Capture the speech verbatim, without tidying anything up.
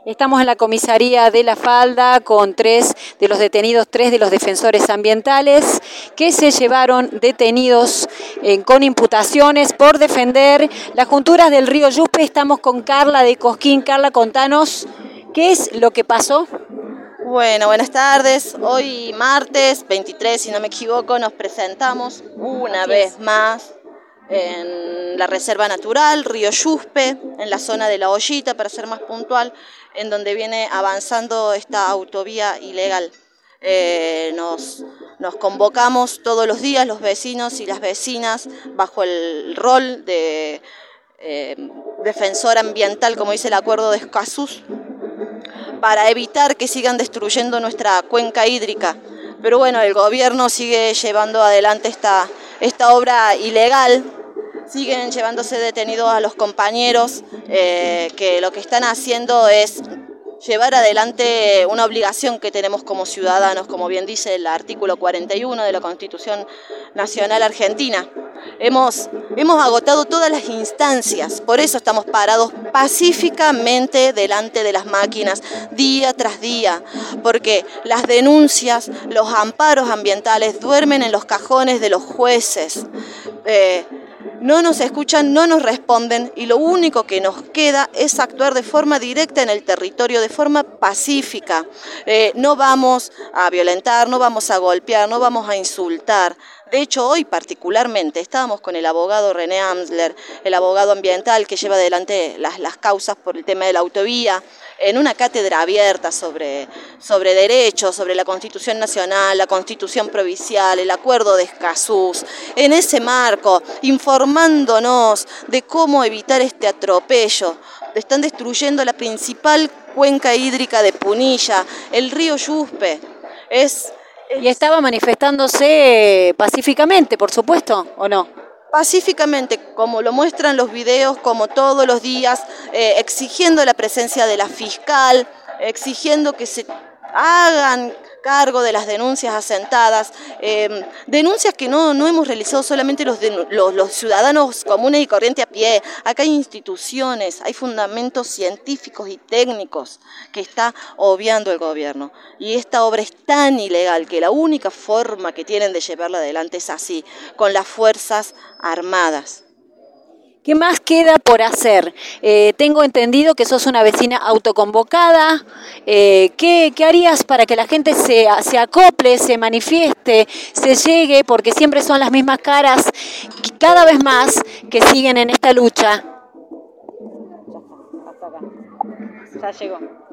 Estamos en la comisaría de La Falda con tres de los detenidos, tres de los defensores ambientales que se llevaron detenidos eh, con imputaciones por defender las junturas del río Yuspe. Estamos con Carla de Cosquín. Carla, contanos qué es lo que pasó. Bueno, buenas tardes. Hoy martes veintitrés, si no me equivoco, nos presentamos una vez más en la Reserva Natural Río Yuspe, en la zona de La Ollita, para ser más puntual, en donde viene avanzando esta autovía ilegal. Eh, nos, nos convocamos todos los días los vecinos y las vecinas bajo el rol de eh, defensor ambiental, como dice el acuerdo de Escazú, para evitar que sigan destruyendo nuestra cuenca hídrica. Pero bueno, el gobierno sigue llevando adelante esta, esta obra ilegal, siguen llevándose detenidos a los compañeros eh, que lo que están haciendo es llevar adelante una obligación que tenemos como ciudadanos, como bien dice el artículo cuarenta y uno de la Constitución Nacional Argentina. Hemos, hemos agotado todas las instancias, por eso estamos parados pacíficamente delante de las máquinas día tras día, porque las denuncias, los amparos ambientales duermen en los cajones de los jueces. Eh, No nos escuchan, no nos responden y lo único que nos queda es actuar de forma directa en el territorio, de forma pacífica. Eh, no vamos a violentar, no vamos a golpear, no vamos a insultar. De hecho, hoy particularmente estábamos con el abogado René Amsler, el abogado ambiental que lleva adelante las, las causas por el tema de la autovía, en una cátedra abierta sobre, sobre derechos, sobre la Constitución Nacional, la Constitución Provincial, el Acuerdo de Escazú. En ese marco, informándonos de cómo evitar este atropello. Están destruyendo la principal cuenca hídrica de Punilla, el río Yuspe. Es... Y estaba manifestándose pacíficamente, por supuesto, ¿o no? Pacíficamente, como lo muestran los videos, como todos los días, eh, exigiendo la presencia de la fiscal, exigiendo que se hagan cargo de las denuncias asentadas, eh, denuncias que no, no hemos realizado solamente los, los, los ciudadanos comunes y corrientes a pie. Acá hay instituciones, hay fundamentos científicos y técnicos que está obviando el gobierno. Y esta obra es tan ilegal que la única forma que tienen de llevarla adelante es así, con las Fuerzas Armadas. ¿Qué más queda por hacer? Eh, tengo entendido que sos una vecina autoconvocada. Eh, ¿qué, ¿Qué harías para que la gente se, se acople, se manifieste, se llegue? Porque siempre son las mismas caras, cada vez más, que siguen en esta lucha. Ya llegó.